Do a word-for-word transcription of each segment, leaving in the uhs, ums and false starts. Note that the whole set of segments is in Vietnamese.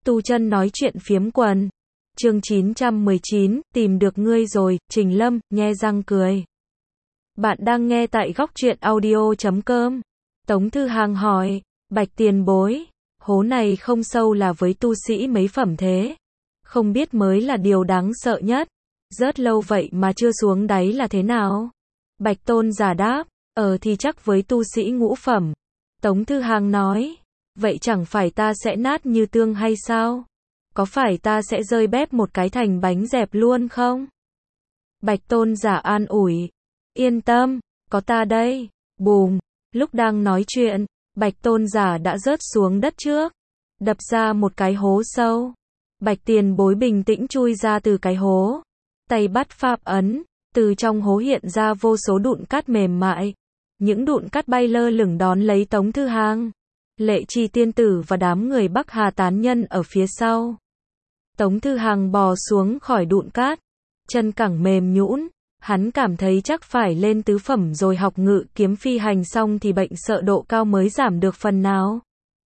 Tu chân nói chuyện phiếm quần. Chương chín trăm mười chín, tìm được ngươi rồi, Trình Lâm, nhe răng cười. Bạn đang nghe tại góc truyện audio chấm com. Tống Thư Hàng hỏi, Bạch tiền bối, hố này không sâu là với tu sĩ mấy phẩm thế. Không biết mới là điều đáng sợ nhất. Rớt lâu vậy mà chưa xuống đáy là thế nào? Bạch Tôn giả đáp, ờ thì chắc với tu sĩ ngũ phẩm. Tống Thư Hàng nói, vậy chẳng phải ta sẽ nát như tương hay sao? Có phải ta sẽ rơi bếp một cái thành bánh dẹp luôn không? Bạch Tôn giả an ủi, yên tâm, có ta đây. Bùm, lúc đang nói chuyện, Bạch Tôn giả đã rớt xuống đất trước, đập ra một cái hố sâu. Bạch tiền bối bình tĩnh chui ra từ cái hố, tay bắt pháp ấn, từ trong hố hiện ra vô số đụn cát mềm mại. Những đụn cát bay lơ lửng đón lấy Tống Thư Hàng, Lệ Chi tiên tử và đám người Bắc Hà tán nhân ở phía sau. Tống Thư Hàng bò xuống khỏi đụn cát, chân cẳng mềm nhũn, hắn cảm thấy chắc phải lên tứ phẩm rồi học ngự kiếm phi hành xong thì bệnh sợ độ cao mới giảm được phần nào.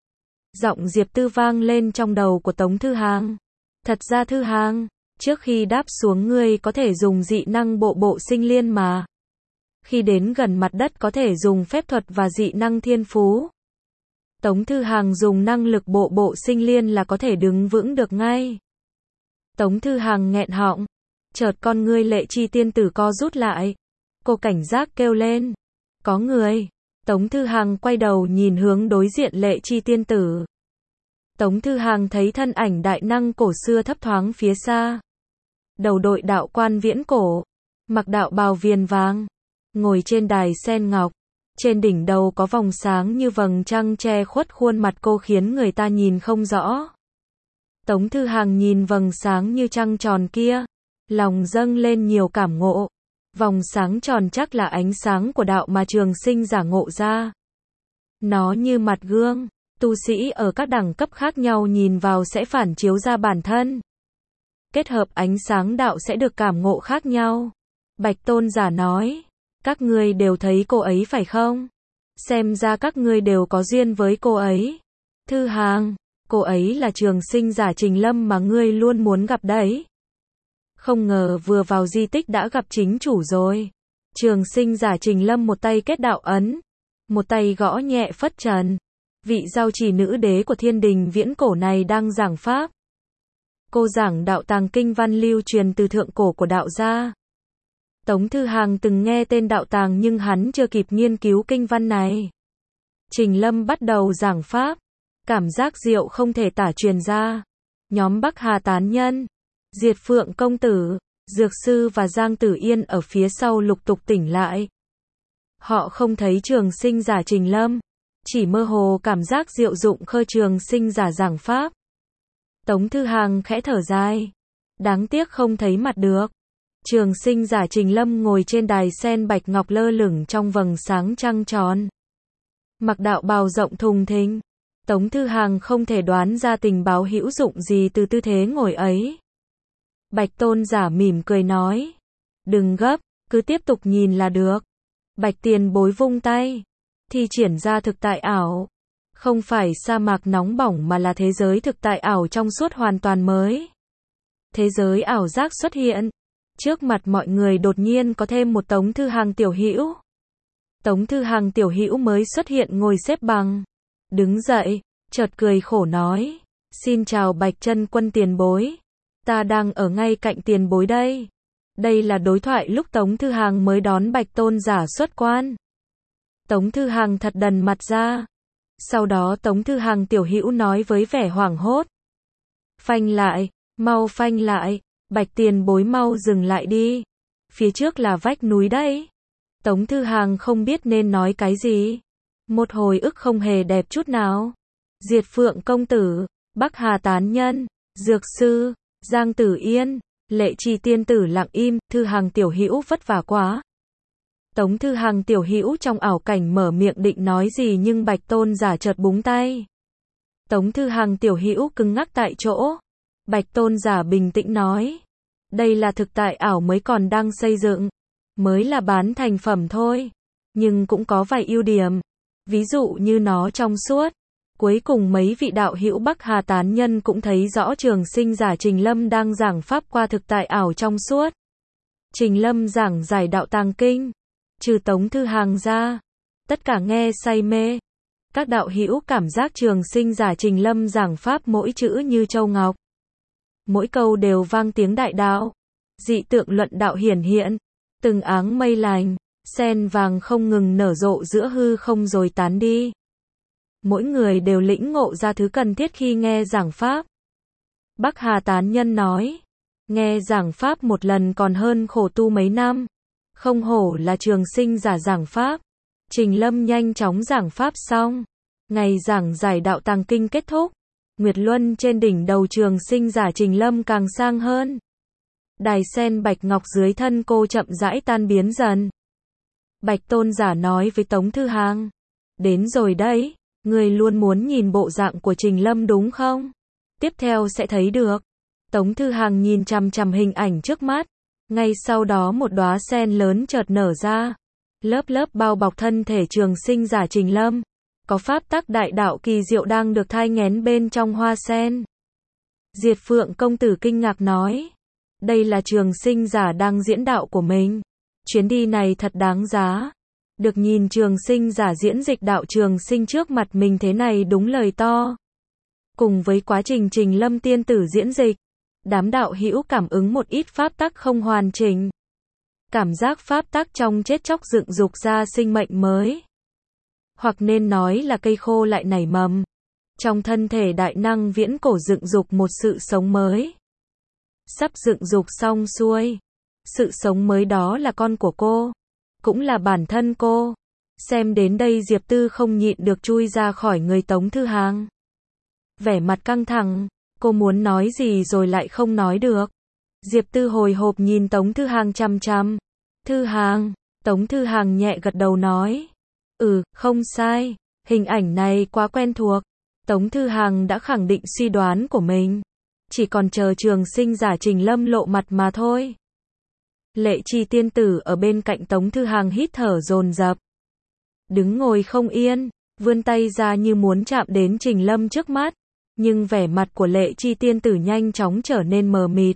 Giọng Diệp Tư vang lên trong đầu của Tống Thư Hàng. Thật ra Thư Hàng, trước khi đáp xuống ngươi có thể dùng dị năng bộ bộ sinh liên mà. Khi đến gần mặt đất có thể dùng phép thuật và dị năng thiên phú. Tống Thư Hàng dùng năng lực bộ bộ sinh liên là có thể đứng vững được ngay. Tống Thư Hàng nghẹn họng, chợt con ngươi Lệ Chi tiên tử co rút lại. Cô cảnh giác kêu lên, có người. Tống Thư Hàng quay đầu nhìn hướng đối diện Lệ Chi tiên tử. Tống Thư Hàng thấy thân ảnh đại năng cổ xưa thấp thoáng phía xa. Đầu đội đạo quan viễn cổ, mặc đạo bào viền vàng, ngồi trên đài sen ngọc. Trên đỉnh đầu có vòng sáng như vầng trăng che khuất khuôn mặt cô khiến người ta nhìn không rõ. Tống Thư Hàng nhìn vầng sáng như trăng tròn kia, lòng dâng lên nhiều cảm ngộ. Vòng sáng tròn chắc là ánh sáng của đạo mà Trường Sinh giả ngộ ra. Nó như mặt gương, tu sĩ ở các đẳng cấp khác nhau nhìn vào sẽ phản chiếu ra bản thân. Kết hợp ánh sáng đạo sẽ được cảm ngộ khác nhau. Bạch Tôn giả nói, các ngươi đều thấy cô ấy phải không? Xem ra các ngươi đều có duyên với cô ấy. Thư Hàng, cô ấy là Trường Sinh giả Trình Lâm mà ngươi luôn muốn gặp đấy. Không ngờ vừa vào di tích đã gặp chính chủ rồi. Trường Sinh giả Trình Lâm một tay kết đạo ấn, một tay gõ nhẹ phất trần. Vị giao trì nữ đế của thiên đình viễn cổ này đang giảng pháp. Cô giảng đạo tàng kinh văn lưu truyền từ thượng cổ của đạo gia. Tống Thư Hàng từng nghe tên đạo tàng nhưng hắn chưa kịp nghiên cứu kinh văn này. Trình Lâm bắt đầu giảng pháp, cảm giác diệu không thể tả truyền ra. Nhóm Bắc Hà tán nhân, Diệt Phượng công tử, Dược sư và Giang Tử Yên ở phía sau lục tục tỉnh lại. Họ không thấy Trường Sinh giả Trình Lâm, chỉ mơ hồ cảm giác diệu dụng khơ Trường Sinh giả giảng pháp. Tống Thư Hàng khẽ thở dài, đáng tiếc không thấy mặt được. Trường Sinh giả Trình Lâm ngồi trên đài sen bạch ngọc lơ lửng trong vầng sáng trăng tròn. Mặc đạo bào rộng thùng thình. Tống Thư Hàng không thể đoán ra tình báo hữu dụng gì từ tư thế ngồi ấy. Bạch Tôn giả mỉm cười nói, đừng gấp, cứ tiếp tục nhìn là được. Bạch tiền bối vung tay, thi triển ra thực tại ảo. Không phải sa mạc nóng bỏng mà là thế giới thực tại ảo trong suốt hoàn toàn mới. Thế giới ảo giác xuất hiện. Trước mặt mọi người đột nhiên có thêm một Tống Thư Hàng tiểu hữu. Tống Thư Hàng tiểu hữu mới xuất hiện ngồi xếp bằng, đứng dậy, chợt cười khổ nói, xin chào Bạch Chân Quân tiền bối. Ta đang ở ngay cạnh tiền bối đây. Đây là đối thoại lúc Tống Thư Hàng mới đón Bạch Tôn giả xuất quan. Tống Thư Hàng thật đần mặt ra. Sau đó Tống Thư Hàng tiểu hữu nói với vẻ hoảng hốt, phanh lại, mau phanh lại. Bạch tiền bối mau dừng lại đi. Phía trước là vách núi đấy. Tống Thư Hàng không biết nên nói cái gì. Một hồi ức không hề đẹp chút nào. Diệt Phượng công tử, Bắc Hà tán nhân, Dược sư, Giang Tử Yên, Lệ Chi tiên tử lặng im. Thư Hàng tiểu hữu vất vả quá. Tống Thư Hàng tiểu hữu trong ảo cảnh mở miệng định nói gì nhưng Bạch Tôn giả chợt búng tay. Tống Thư Hàng tiểu hữu cứng ngắc tại chỗ. Bạch Tôn giả bình tĩnh nói, đây là thực tại ảo mới còn đang xây dựng, mới là bán thành phẩm thôi, nhưng cũng có vài ưu điểm, ví dụ như nó trong suốt, Cuối cùng mấy vị đạo hữu Bắc Hà tán nhân cũng thấy rõ trường sinh giả Trình Lâm đang giảng pháp qua thực tại ảo trong suốt. Trình Lâm giảng giải đạo tàng kinh, trừ Tống Thư Hàng ra, tất cả nghe say mê. Các đạo hữu cảm giác trường sinh giả Trình Lâm giảng pháp mỗi chữ như châu ngọc. Mỗi câu đều vang tiếng đại đạo, dị tượng luận đạo hiển hiện, từng áng mây lành, sen vàng không ngừng nở rộ giữa hư không rồi tán đi. Mỗi người đều lĩnh ngộ ra thứ cần thiết khi nghe giảng pháp. Bắc Hà tán nhân nói, nghe giảng pháp một lần còn hơn khổ tu mấy năm. Không hổ là trường sinh giả giảng pháp. Trình Lâm nhanh chóng giảng pháp xong. Ngày giảng giải đạo tàng kinh kết thúc. Nguyệt luân trên đỉnh đầu trường sinh giả Trình Lâm càng sang hơn. Đài sen bạch ngọc dưới thân cô chậm rãi tan biến dần. Bạch tôn giả nói với Tống Thư Hàng, đến rồi đấy, người luôn muốn nhìn bộ dạng của Trình Lâm đúng không? Tiếp theo sẽ thấy được. Tống Thư Hàng nhìn chằm chằm hình ảnh trước mắt. Ngay sau đó một đóa sen lớn chợt nở ra. Lớp lớp bao bọc thân thể trường sinh giả Trình Lâm. Có pháp tắc đại đạo kỳ diệu đang được thai nghén bên trong hoa sen. Diệt Phượng công tử kinh ngạc nói, đây là trường sinh giả đang diễn đạo của mình. Chuyến đi này thật đáng giá. Được nhìn trường sinh giả diễn dịch đạo trường sinh trước mặt mình thế này đúng lời to. Cùng với quá trình Trình Lâm tiên tử diễn dịch, đám đạo hữu cảm ứng một ít pháp tắc không hoàn chỉnh. Cảm giác pháp tắc trong chết chóc dựng dục ra sinh mệnh mới. Hoặc nên nói là cây khô lại nảy mầm. Trong thân thể đại năng viễn cổ dựng dục một sự sống mới. Sắp dựng dục xong xuôi. Sự sống mới đó là con của cô. Cũng là bản thân cô. Xem đến đây Diệp Tư không nhịn được chui ra khỏi người Tống Thư Hàng. Vẻ mặt căng thẳng, cô muốn nói gì rồi lại không nói được. Diệp Tư hồi hộp nhìn Tống Thư Hàng chăm chăm. Thư Hàng, Tống Thư Hàng nhẹ gật đầu nói. Ừ, không sai, hình ảnh này quá quen thuộc. Tống Thư Hàng đã khẳng định suy đoán của mình. Chỉ còn chờ trường sinh giả Trình Lâm lộ mặt mà thôi. Lệ Chi tiên tử ở bên cạnh Tống Thư Hàng hít thở dồn dập. Đứng ngồi không yên, vươn tay ra như muốn chạm đến Trình Lâm trước mắt. Nhưng vẻ mặt của Lệ Chi tiên tử nhanh chóng trở nên mờ mịt.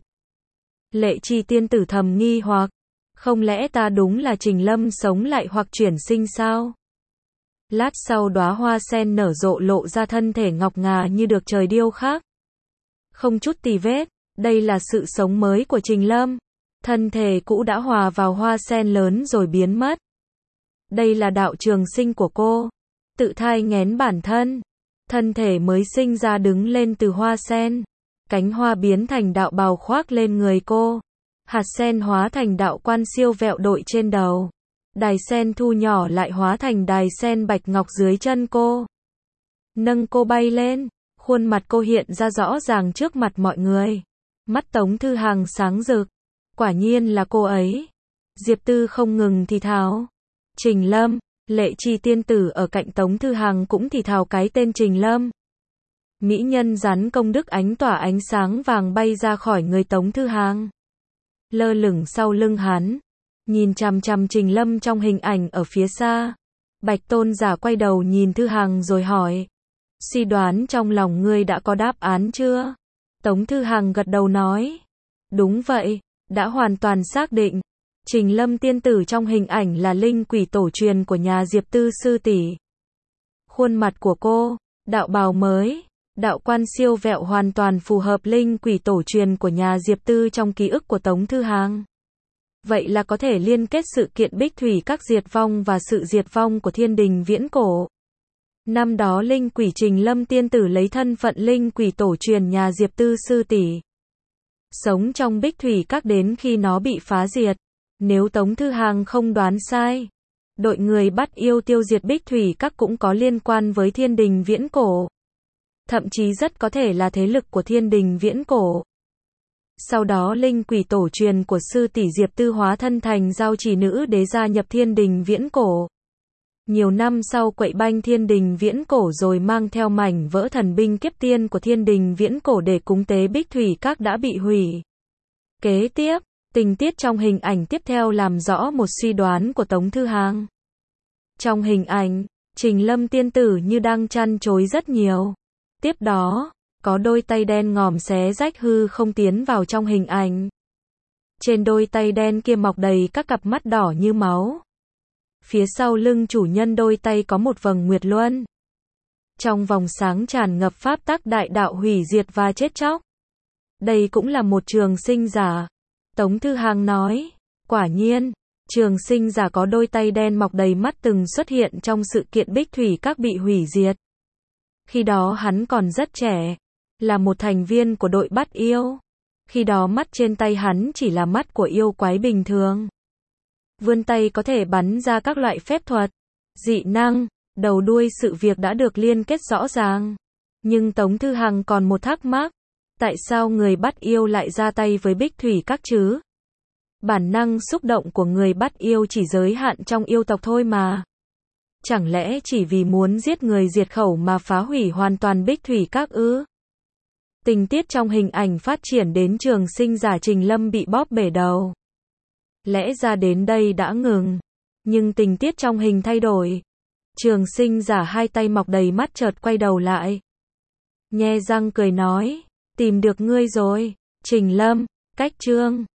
Lệ Chi tiên tử thầm nghi hoặc, không lẽ ta đúng là Trình Lâm sống lại hoặc chuyển sinh sao? Lát sau đóa hoa sen nở rộ lộ ra thân thể ngọc ngà như được trời điêu khắc. Không chút tì vết, đây là sự sống mới của Trình Lâm. Thân thể cũ đã hòa vào hoa sen lớn rồi biến mất. Đây là đạo trường sinh của cô. Tự thai nghén bản thân. Thân thể mới sinh ra đứng lên từ hoa sen. Cánh hoa biến thành đạo bào khoác lên người cô. Hạt sen hóa thành đạo quan siêu vẹo đội trên đầu. Đài sen thu nhỏ lại hóa thành đài sen bạch ngọc dưới chân cô. Nâng cô bay lên. Khuôn mặt cô hiện ra rõ ràng trước mặt mọi người. Mắt Tống Thư Hàng sáng rực. Quả nhiên là cô ấy. Diệp Tư không ngừng thì thào. Trình Lâm. Lệ Chi tiên tử ở cạnh Tống Thư Hàng cũng thì thào cái tên Trình Lâm. Mỹ nhân rắn công đức ánh tỏa ánh sáng vàng bay ra khỏi người Tống Thư Hàng. Lơ lửng sau lưng hắn. Nhìn chằm chằm Trình Lâm trong hình ảnh ở phía xa. Bạch tôn giả quay đầu nhìn Thư Hàng rồi hỏi. Suy đoán trong lòng ngươi đã có đáp án chưa? Tống Thư Hàng gật đầu nói. Đúng vậy, đã hoàn toàn xác định. Trình Lâm tiên tử trong hình ảnh là linh quỷ tổ truyền của nhà Diệp Tư sư tỷ. Khuôn mặt của cô, đạo bào mới, đạo quan siêu vẹo hoàn toàn phù hợp linh quỷ tổ truyền của nhà Diệp Tư trong ký ức của Tống Thư Hàng. Vậy là có thể liên kết sự kiện Bích Thủy các diệt vong và sự diệt vong của thiên đình viễn cổ. Năm đó linh quỷ Trình Lâm tiên tử lấy thân phận linh quỷ tổ truyền nhà Diệp Tư sư tỷ. Sống trong Bích Thủy các đến khi nó bị phá diệt. Nếu Tống Thư Hàng không đoán sai, đội người bắt yêu tiêu diệt Bích Thủy các cũng có liên quan với thiên đình viễn cổ. Thậm chí rất có thể là thế lực của thiên đình viễn cổ. Sau đó linh quỷ tổ truyền của sư tỷ Diệp Tư hóa thân thành giao chỉ nữ đế gia nhập thiên đình viễn cổ. Nhiều năm sau quậy banh thiên đình viễn cổ rồi mang theo mảnh vỡ thần binh kiếp tiên của thiên đình viễn cổ để cúng tế Bích Thủy các đã bị hủy. Kế tiếp, tình tiết trong hình ảnh tiếp theo làm rõ một suy đoán của Tống Thư Hàng. Trong hình ảnh, Trình Lâm tiên tử như đang chăn chối rất nhiều. Tiếp đó, có đôi tay đen ngòm xé rách hư không tiến vào trong hình ảnh. Trên đôi tay đen kia mọc đầy các cặp mắt đỏ như máu. Phía sau lưng chủ nhân đôi tay có một vầng nguyệt luân. Trong vòng sáng tràn ngập pháp tắc đại đạo hủy diệt và chết chóc. Đây cũng là một trường sinh giả. Tống Thư Hàng nói, quả nhiên, trường sinh giả có đôi tay đen mọc đầy mắt từng xuất hiện trong sự kiện Bích Thủy Các bị hủy diệt. Khi đó hắn còn rất trẻ, là một thành viên của đội bắt yêu. Khi đó mắt trên tay hắn chỉ là mắt của yêu quái bình thường. Vươn tay có thể bắn ra các loại phép thuật, dị năng, đầu đuôi sự việc đã được liên kết rõ ràng. Nhưng Tống Thư Hằng còn một thắc mắc, tại sao người bắt yêu lại ra tay với Bích Thủy Các chứ? Bản năng xúc động của người bắt yêu chỉ giới hạn trong yêu tộc thôi mà. Chẳng lẽ chỉ vì muốn giết người diệt khẩu mà phá hủy hoàn toàn Bích Thủy Các ư? Tình tiết trong hình ảnh phát triển đến trường sinh giả Trình Lâm bị bóp bể đầu. Lẽ ra đến đây đã ngừng, nhưng tình tiết trong hình thay đổi. Trường sinh giả hai tay mọc đầy mắt chợt quay đầu lại. Nhe răng cười nói, tìm được ngươi rồi, Trình Lâm, cách chương